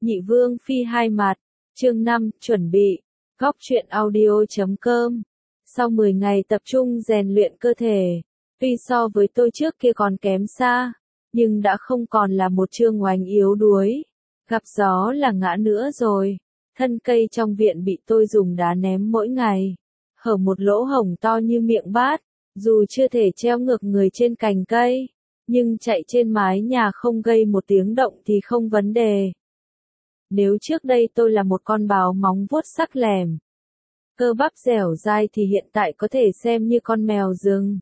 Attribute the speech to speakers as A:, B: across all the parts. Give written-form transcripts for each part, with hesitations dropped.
A: Nhị Vương Phi hai mặt, chương 5, chuẩn bị, góc truyện audio.com. Sau 10 ngày tập trung rèn luyện cơ thể, tuy so với tôi trước kia còn kém xa, nhưng đã không còn là một Trương Oánh yếu đuối. Gặp gió là ngã nữa rồi, thân cây trong viện bị tôi dùng đá ném mỗi ngày, hở một lỗ hổng to như miệng bát, dù chưa thể treo ngược người trên cành cây, nhưng chạy trên mái nhà không gây một tiếng động thì không vấn đề. Nếu trước đây tôi là một con báo móng vuốt sắc lẻm, cơ bắp dẻo dai thì hiện tại có thể xem như con mèo rừng.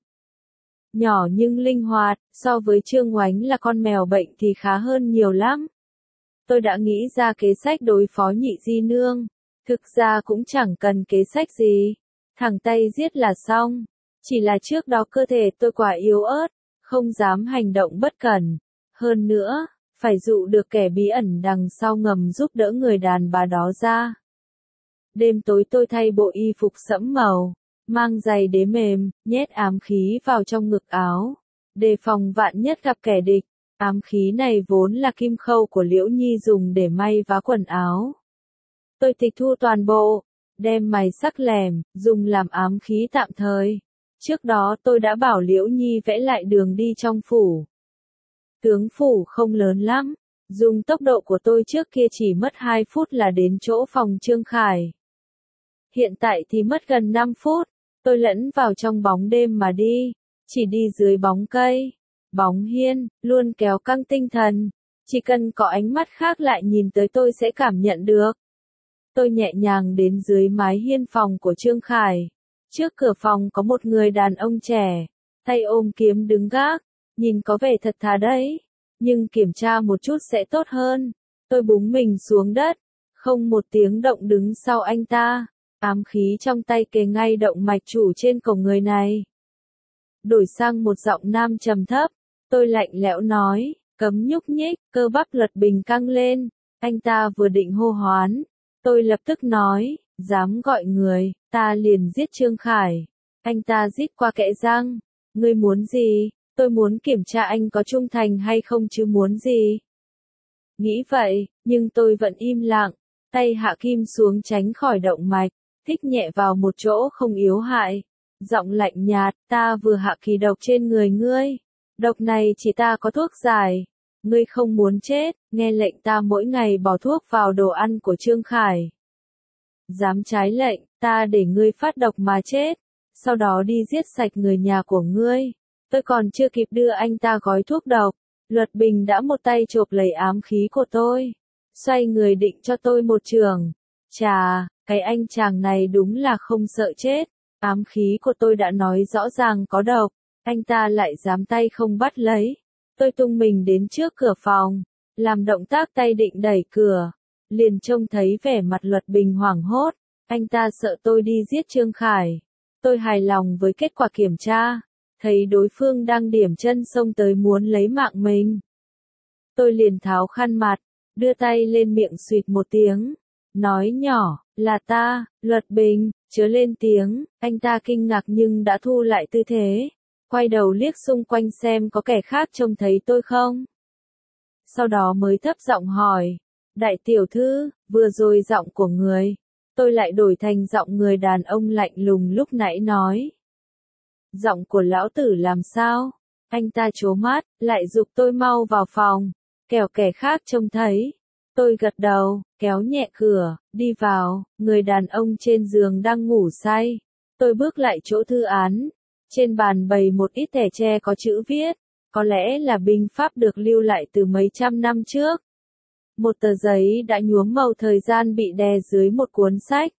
A: Nhỏ nhưng linh hoạt, so với Trương Oánh là con mèo bệnh thì khá hơn nhiều lắm. Tôi đã nghĩ ra kế sách đối phó Nhị Di Nương, thực ra cũng chẳng cần kế sách gì, thẳng tay giết là xong, chỉ là trước đó cơ thể tôi quá yếu ớt, không dám hành động bất cẩn, hơn nữa, phải dụ được kẻ bí ẩn đằng sau ngầm giúp đỡ người đàn bà đó ra. Đêm tối tôi thay bộ y phục sẫm màu, mang giày đế mềm, nhét ám khí vào trong ngực áo, đề phòng vạn nhất gặp kẻ địch. Ám khí này vốn là kim khâu của Liễu Nhi dùng để may vá quần áo. Tôi tịch thu toàn bộ, đem mày sắc lẻm, dùng làm ám khí tạm thời. Trước đó tôi đã bảo Liễu Nhi vẽ lại đường đi trong phủ. Tướng phủ không lớn lắm, dùng tốc độ của tôi trước kia chỉ mất 2 phút là đến chỗ phòng Trương Khải. Hiện tại thì mất gần 5 phút, tôi lẫn vào trong bóng đêm mà đi, chỉ đi dưới bóng cây, bóng hiên, luôn kéo căng tinh thần, chỉ cần có ánh mắt khác lại nhìn tới tôi sẽ cảm nhận được. Tôi nhẹ nhàng đến dưới mái hiên phòng của Trương Khải. Trước cửa phòng có một người đàn ông trẻ, tay ôm kiếm đứng gác, nhìn có vẻ thật thà đấy, nhưng kiểm tra một chút sẽ tốt hơn. Tôi búng mình xuống đất, không một tiếng động đứng sau anh ta, ám khí trong tay kề ngay động mạch chủ trên cổ người này. Đổi sang một giọng nam trầm thấp, tôi lạnh lẽo nói, cấm nhúc nhích, cơ bắp Luật Bình căng lên, anh ta vừa định hô hoán, tôi lập tức nói, dám gọi người, ta liền giết Trương Khải. Anh ta rít qua kẽ răng, ngươi muốn gì? Tôi muốn kiểm tra anh có trung thành hay không chứ muốn gì? Nghĩ vậy, nhưng tôi vẫn im lặng, tay hạ kim xuống tránh khỏi động mạch, thích nhẹ vào một chỗ không yếu hại. Giọng lạnh nhạt, ta vừa hạ kỳ độc trên người ngươi. Độc này chỉ ta có thuốc giải. Ngươi không muốn chết, nghe lệnh ta mỗi ngày bỏ thuốc vào đồ ăn của Trương Khải. Dám trái lệnh, ta để ngươi phát độc mà chết, sau đó đi giết sạch người nhà của ngươi. Tôi còn chưa kịp đưa anh ta gói thuốc độc, Luật Bình đã một tay chộp lấy ám khí của tôi, xoay người định cho tôi một chưởng. Chà, cái anh chàng này đúng là không sợ chết, ám khí của tôi đã nói rõ ràng có độc, anh ta lại dám tay không bắt lấy. Tôi tung mình đến trước cửa phòng, làm động tác tay định đẩy cửa, liền trông thấy vẻ mặt Luật Bình hoảng hốt, anh ta sợ tôi đi giết Trương Khải. Tôi hài lòng với kết quả kiểm tra, thấy đối phương đang điểm chân xông tới muốn lấy mạng mình. Tôi liền tháo khăn mặt, đưa tay lên miệng xụt một tiếng, nói nhỏ, là ta, Luật Bình, chớ lên tiếng. Anh ta kinh ngạc nhưng đã thu lại tư thế, quay đầu liếc xung quanh xem có kẻ khác trông thấy tôi không. Sau đó mới thấp giọng hỏi, đại tiểu thư, vừa rồi giọng của người, tôi lại đổi thành giọng người đàn ông lạnh lùng lúc nãy nói. Giọng của lão tử làm sao? Anh ta trố mắt, lại giục tôi mau vào phòng, kẻo kẻ khác trông thấy. Tôi gật đầu, kéo nhẹ cửa, đi vào, người đàn ông trên giường đang ngủ say. Tôi bước lại chỗ thư án, trên bàn bày một ít thẻ tre có chữ viết, có lẽ là binh pháp được lưu lại từ mấy trăm năm trước. Một tờ giấy đã nhuốm màu thời gian bị đè dưới một cuốn sách.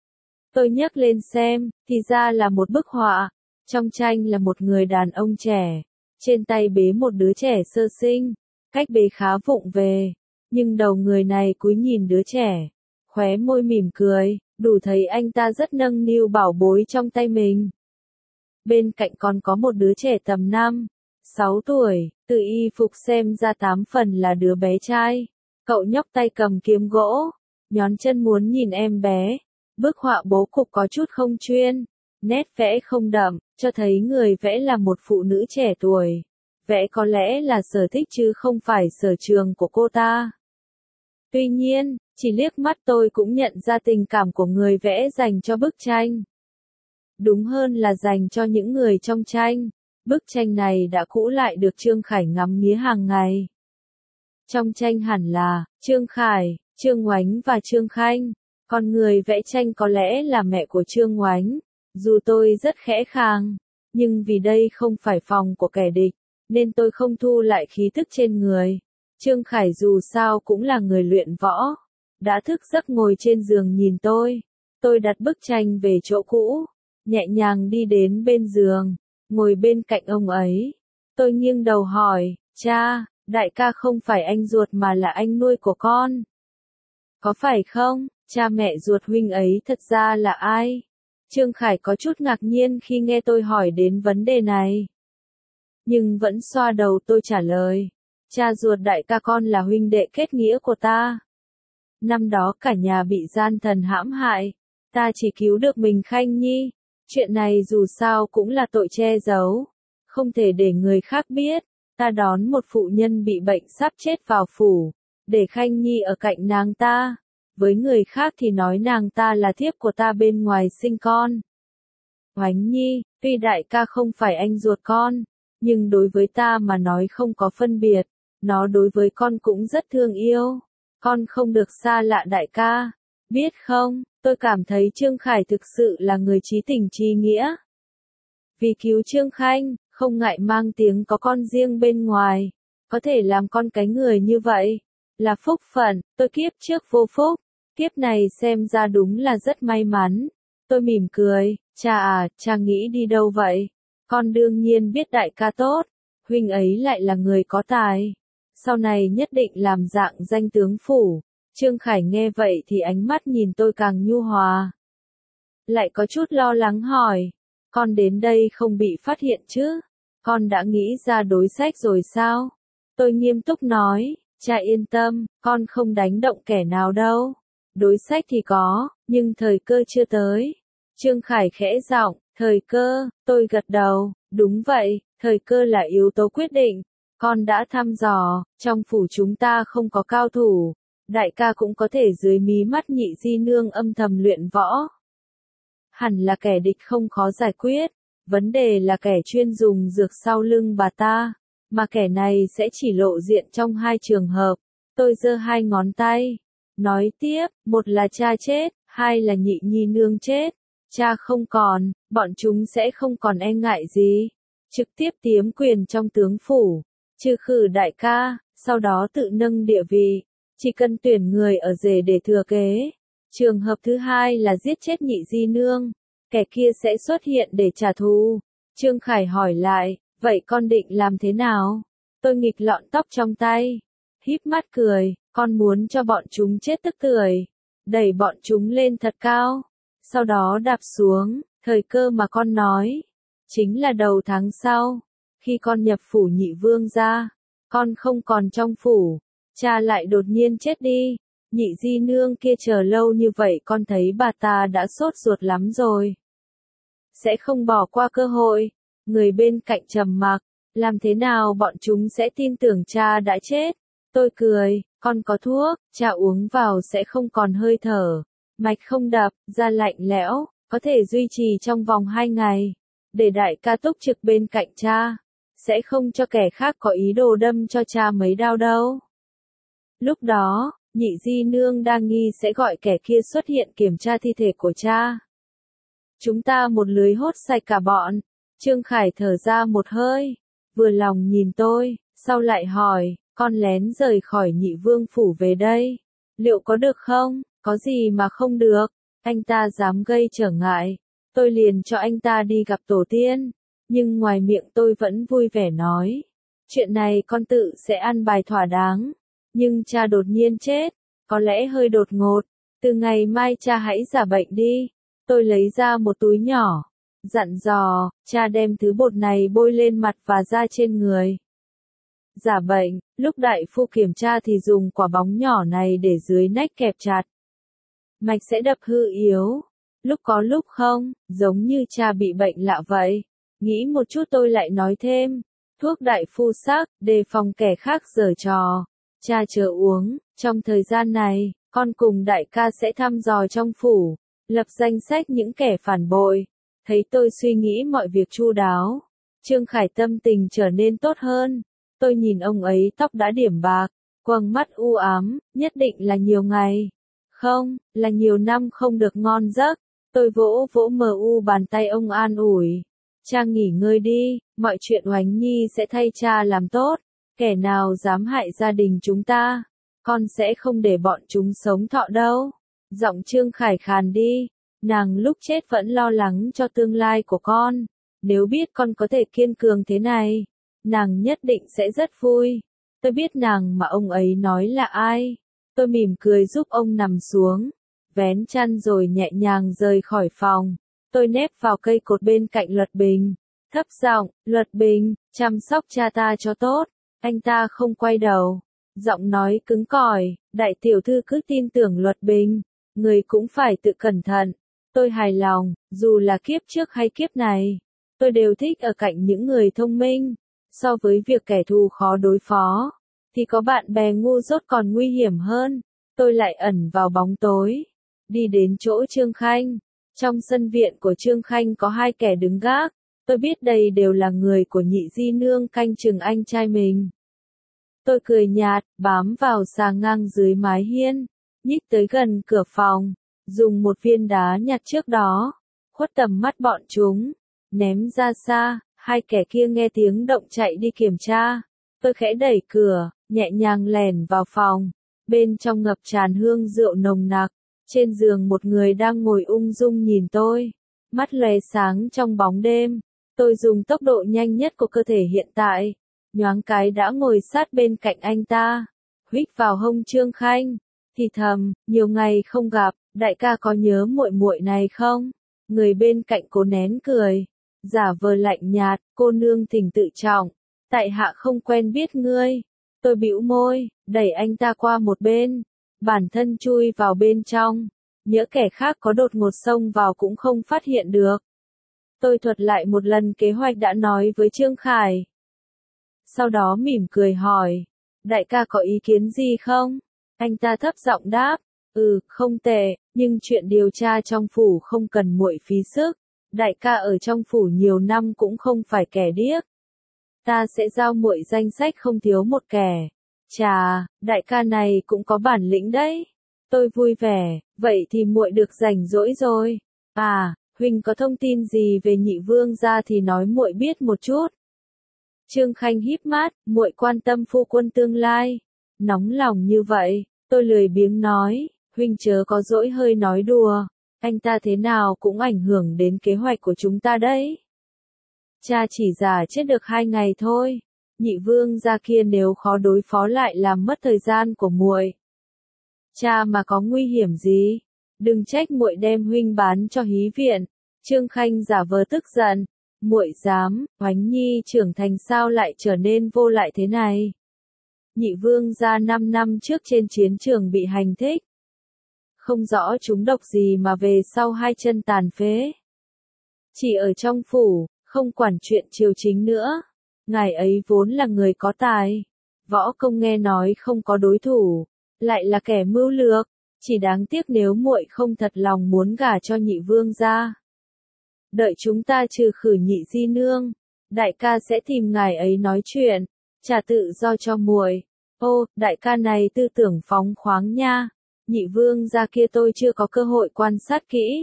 A: Tôi nhấc lên xem, thì ra là một bức họa. Trong tranh là một người đàn ông trẻ, trên tay bế một đứa trẻ sơ sinh, cách bế khá vụng về, nhưng đầu người này cúi nhìn đứa trẻ, khóe môi mỉm cười, đủ thấy anh ta rất nâng niu bảo bối trong tay mình. Bên cạnh còn có một đứa trẻ tầm 5, 6 tuổi, từ y phục xem ra 8 phần là đứa bé trai. Cậu nhóc tay cầm kiếm gỗ, nhón chân muốn nhìn em bé. Bức họa bố cục có chút không chuyên, nét vẽ không đậm, cho thấy người vẽ là một phụ nữ trẻ tuổi. Vẽ có lẽ là sở thích chứ không phải sở trường của cô ta. Tuy nhiên, chỉ liếc mắt tôi cũng nhận ra tình cảm của người vẽ dành cho bức tranh. Đúng hơn là dành cho những người trong tranh. Bức tranh này đã cũ lại được Trương Khải ngắm nghía hàng ngày. Trong tranh hẳn là Trương Khải, Trương Oánh và Trương Khanh. Còn người vẽ tranh có lẽ là mẹ của Trương Oánh. Dù tôi rất khẽ khàng, nhưng vì đây không phải phòng của kẻ địch, nên tôi không thu lại khí thức trên người. Trương Khải dù sao cũng là người luyện võ. Đã thức giấc ngồi trên giường nhìn tôi. Tôi đặt bức tranh về chỗ cũ, nhẹ nhàng đi đến bên giường, ngồi bên cạnh ông ấy. Tôi nghiêng đầu hỏi, cha, đại ca không phải anh ruột mà là anh nuôi của con. Có phải không, cha mẹ ruột huynh ấy thật ra là ai? Trương Khải có chút ngạc nhiên khi nghe tôi hỏi đến vấn đề này. Nhưng vẫn xoa đầu tôi trả lời. Cha ruột đại ca con là huynh đệ kết nghĩa của ta. Năm đó cả nhà bị gian thần hãm hại. Ta chỉ cứu được mình Khanh Nhi. Chuyện này dù sao cũng là tội che giấu. Không thể để người khác biết. Ta đón một phụ nhân bị bệnh sắp chết vào phủ. Để Khanh Nhi ở cạnh nàng ta. Với người khác thì nói nàng ta là thiếp của ta bên ngoài sinh con. Oánh Nhi, tuy đại ca không phải anh ruột con, nhưng đối với ta mà nói không có phân biệt. Nó đối với con cũng rất thương yêu. Con không được xa lạ đại ca. Biết không, tôi cảm thấy Trương Khải thực sự là người chí tình chí nghĩa. Vì cứu Trương Khanh, không ngại mang tiếng có con riêng bên ngoài. Có thể làm con cái người như vậy. Là phúc phận, tôi kiếp trước vô phúc. Kiếp này xem ra đúng là rất may mắn. Tôi mỉm cười, cha à, cha nghĩ đi đâu vậy? Con đương nhiên biết đại ca tốt. Huynh ấy lại là người có tài. Sau này nhất định làm dạng danh tướng phủ. Trương Khải nghe vậy thì ánh mắt nhìn tôi càng nhu hòa. Lại có chút lo lắng hỏi. Con đến đây không bị phát hiện chứ? Con đã nghĩ ra đối sách rồi sao? Tôi nghiêm túc nói, cha yên tâm, con không đánh động kẻ nào đâu. Đối sách thì có, nhưng thời cơ chưa tới. Trương Khải khẽ giọng, thời cơ, tôi gật đầu, đúng vậy, thời cơ là yếu tố quyết định. Con đã thăm dò, trong phủ chúng ta không có cao thủ. Đại ca cũng có thể dưới mí mắt Nhị Di Nương âm thầm luyện võ. Hẳn là kẻ địch không khó giải quyết. Vấn đề là kẻ chuyên dùng dược sau lưng bà ta. Mà kẻ này sẽ chỉ lộ diện trong hai trường hợp. Tôi giơ hai ngón tay. Nói tiếp, một là cha chết, hai là Nhị Nhi Nương chết. Cha không còn, bọn chúng sẽ không còn e ngại gì. Trực tiếp tiếm quyền trong tướng phủ. Trừ khử đại ca, sau đó tự nâng địa vị. Chỉ cần tuyển người ở rể để thừa kế. Trường hợp thứ hai là giết chết Nhị Di Nương. Kẻ kia sẽ xuất hiện để trả thù. Trương Khải hỏi lại, vậy con định làm thế nào? Tôi nghịch lọn tóc trong tay. Híp mắt cười, con muốn cho bọn chúng chết tức tưởi. Đẩy bọn chúng lên thật cao. Sau đó đạp xuống, thời cơ mà con nói. Chính là đầu tháng sau. Khi con nhập phủ Nhị Vương ra. Con không còn trong phủ. Cha lại đột nhiên chết đi. Nhị Di Nương kia chờ lâu như vậy con thấy bà ta đã sốt ruột lắm rồi. Sẽ không bỏ qua cơ hội. Người bên cạnh trầm mặc. Làm thế nào bọn chúng sẽ tin tưởng cha đã chết? Tôi cười, con có thuốc, cha uống vào sẽ không còn hơi thở. Mạch không đập, da lạnh lẽo, có thể duy trì trong vòng 2 ngày. Để đại ca túc trực bên cạnh cha. Sẽ không cho kẻ khác có ý đồ đâm cho cha mấy đao đâu. Lúc đó, Nhị Di Nương đang nghi sẽ gọi kẻ kia xuất hiện kiểm tra thi thể của cha. Chúng ta một lưới hốt sạch cả bọn. Trương Khải thở ra một hơi. Vừa lòng nhìn tôi, sau lại hỏi, con lén rời khỏi Nhị Vương phủ về đây. Liệu có được không? Có gì mà không được? Anh ta dám gây trở ngại. Tôi liền cho anh ta đi gặp tổ tiên. Nhưng ngoài miệng tôi vẫn vui vẻ nói. Chuyện này con tự sẽ ăn bài thỏa đáng. Nhưng cha đột nhiên chết. Có lẽ hơi đột ngột. Từ ngày mai cha hãy giả bệnh đi. Tôi lấy ra một túi nhỏ. Dặn dò, cha đem thứ bột này bôi lên mặt và da trên người. Giả bệnh, lúc đại phu kiểm tra thì dùng quả bóng nhỏ này để dưới nách kẹp chặt. Mạch sẽ đập hư yếu. Lúc có lúc không, giống như cha bị bệnh lạ vậy. Nghĩ một chút tôi lại nói thêm. Thuốc đại phu sắc, đề phòng kẻ khác giở trò. Cha chờ uống, trong thời gian này, con cùng đại ca sẽ thăm dò trong phủ, lập danh sách những kẻ phản bội. Thấy tôi suy nghĩ mọi việc chu đáo, Trương Khải tâm tình trở nên tốt hơn. Tôi nhìn ông ấy tóc đã điểm bạc, quầng mắt u ám, nhất định là nhiều ngày. Không, là nhiều năm không được ngon giấc. Tôi vỗ vỗ mờ u bàn tay ông an ủi. Cha nghỉ ngơi đi, mọi chuyện Oánh Nhi sẽ thay cha làm tốt. Kẻ nào dám hại gia đình chúng ta, con sẽ không để bọn chúng sống thọ đâu. Giọng Trương Khải khàn đi, nàng lúc chết vẫn lo lắng cho tương lai của con. Nếu biết con có thể kiên cường thế này, nàng nhất định sẽ rất vui. Tôi biết nàng mà ông ấy nói là ai. Tôi mỉm cười giúp ông nằm xuống, vén chăn rồi nhẹ nhàng rời khỏi phòng. Tôi nép vào cây cột bên cạnh Luật Bình, thấp giọng, Luật Bình, chăm sóc cha ta cho tốt. Anh ta không quay đầu, giọng nói cứng cỏi, đại tiểu thư cứ tin tưởng Luật Bình, người cũng phải tự cẩn thận. Tôi hài lòng, dù là kiếp trước hay kiếp này, tôi đều thích ở cạnh những người thông minh. So với việc kẻ thù khó đối phó, thì có bạn bè ngu dốt còn nguy hiểm hơn. Tôi lại ẩn vào bóng tối, đi đến chỗ Trương Khanh. Trong sân viện của Trương Khanh có hai kẻ đứng gác. Tôi biết đây đều là người của Nhị Di Nương canh chừng anh trai mình. Tôi cười nhạt, bám vào xà ngang dưới mái hiên, nhích tới gần cửa phòng, dùng một viên đá nhặt trước đó, khuất tầm mắt bọn chúng, ném ra xa. Hai kẻ kia nghe tiếng động chạy đi kiểm tra. Tôi khẽ đẩy cửa, nhẹ nhàng lẻn vào phòng. Bên trong ngập tràn hương rượu nồng nặc. Trên giường một người đang ngồi ung dung nhìn tôi, mắt lóe sáng trong bóng đêm. Tôi dùng tốc độ nhanh nhất của cơ thể hiện tại, nhoáng cái đã ngồi sát bên cạnh anh ta, huých vào hông Trương Khanh, thì thầm, nhiều ngày không gặp, đại ca có nhớ muội muội này không? Người bên cạnh cố nén cười, giả vờ lạnh nhạt, cô nương thỉnh tự trọng, tại hạ không quen biết ngươi. Tôi bĩu môi, đẩy anh ta qua một bên, bản thân chui vào bên trong, nhỡ kẻ khác có đột ngột xông vào cũng không phát hiện được. Tôi thuật lại một lần kế hoạch đã nói với Trương Khải. Sau đó mỉm cười hỏi, đại ca có ý kiến gì không? Anh ta thấp giọng đáp, không tệ, nhưng chuyện điều tra trong phủ không cần muội phí sức. Đại ca ở trong phủ nhiều năm cũng không phải kẻ điếc. Ta sẽ giao muội danh sách không thiếu một kẻ. Chà, đại ca này cũng có bản lĩnh đấy. Tôi vui vẻ, vậy thì muội được rảnh rỗi rồi. À, huynh có thông tin gì về Nhị Vương gia thì nói muội biết một chút. Trương Khanh híp mắt, muội quan tâm phu quân tương lai. Nóng lòng như vậy, tôi lười biếng nói, huynh chớ có dỗi hơi nói đùa. Anh ta thế nào cũng ảnh hưởng đến kế hoạch của chúng ta đấy. Cha chỉ giả chết được 2 ngày thôi. Nhị Vương gia kia nếu khó đối phó lại làm mất thời gian của muội. Cha mà có nguy hiểm gì? Đừng trách muội đem huynh bán cho hí viện. Trương Khanh giả vờ tức giận. Muội dám, Oánh Nhi trưởng thành sao lại trở nên vô lại thế này? Nhị Vương gia 5 năm trước trên chiến trường bị hành thích. Không rõ chúng độc gì mà về sau 2 chân tàn phế. Chỉ ở trong phủ, không quản chuyện triều chính nữa. Ngài ấy vốn là người có tài. Võ công nghe nói không có đối thủ. Lại là kẻ mưu lược. Chỉ đáng tiếc nếu muội không thật lòng muốn gả cho Nhị Vương gia. Đợi chúng ta trừ khử Nhị Di Nương. Đại ca sẽ tìm ngài ấy nói chuyện. Trả tự do cho muội. Ô, đại ca này tư tưởng phóng khoáng nha. Nhị Vương gia kia tôi chưa có cơ hội quan sát kỹ.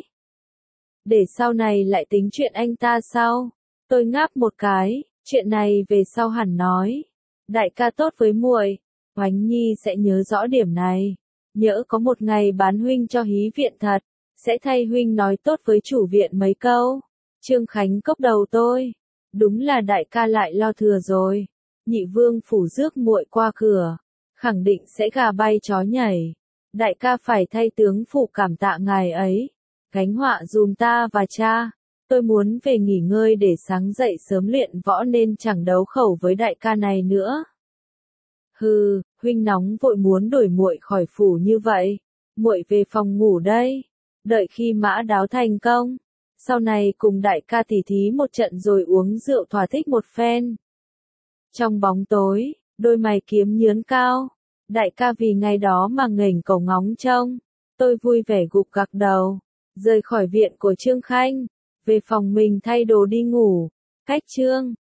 A: Để sau này lại tính chuyện anh ta sau. Tôi ngáp một cái, chuyện này về sau hẳn nói. Đại ca tốt với muội, Oánh Nhi sẽ nhớ rõ điểm này. Nhỡ có một ngày bán huynh cho hí viện thật, sẽ thay huynh nói tốt với chủ viện mấy câu. Trương Khánh cốc đầu tôi. Đúng là đại ca lại lo thừa rồi. Nhị Vương phủ rước muội qua cửa, khẳng định sẽ gà bay chó nhảy. Đại ca phải thay tướng phủ cảm tạ ngài ấy. Gánh họa dùm ta và cha. Tôi muốn về nghỉ ngơi để sáng dậy sớm luyện võ nên chẳng đấu khẩu với đại ca này nữa. Hừ, huynh nóng vội muốn đuổi muội khỏi phủ như vậy. Muội về phòng ngủ đây. Đợi khi mã đáo thành công. Sau này cùng đại ca tỉ thí một trận rồi uống rượu thỏa thích một phen. Trong bóng tối, đôi mày kiếm nhướn cao. Đại ca vì ngày đó mà nghềnh cầu ngóng trông. Tôi vui vẻ gục gặc đầu, rời khỏi viện của Trương Khanh, về phòng mình thay đồ đi ngủ. Cách Trương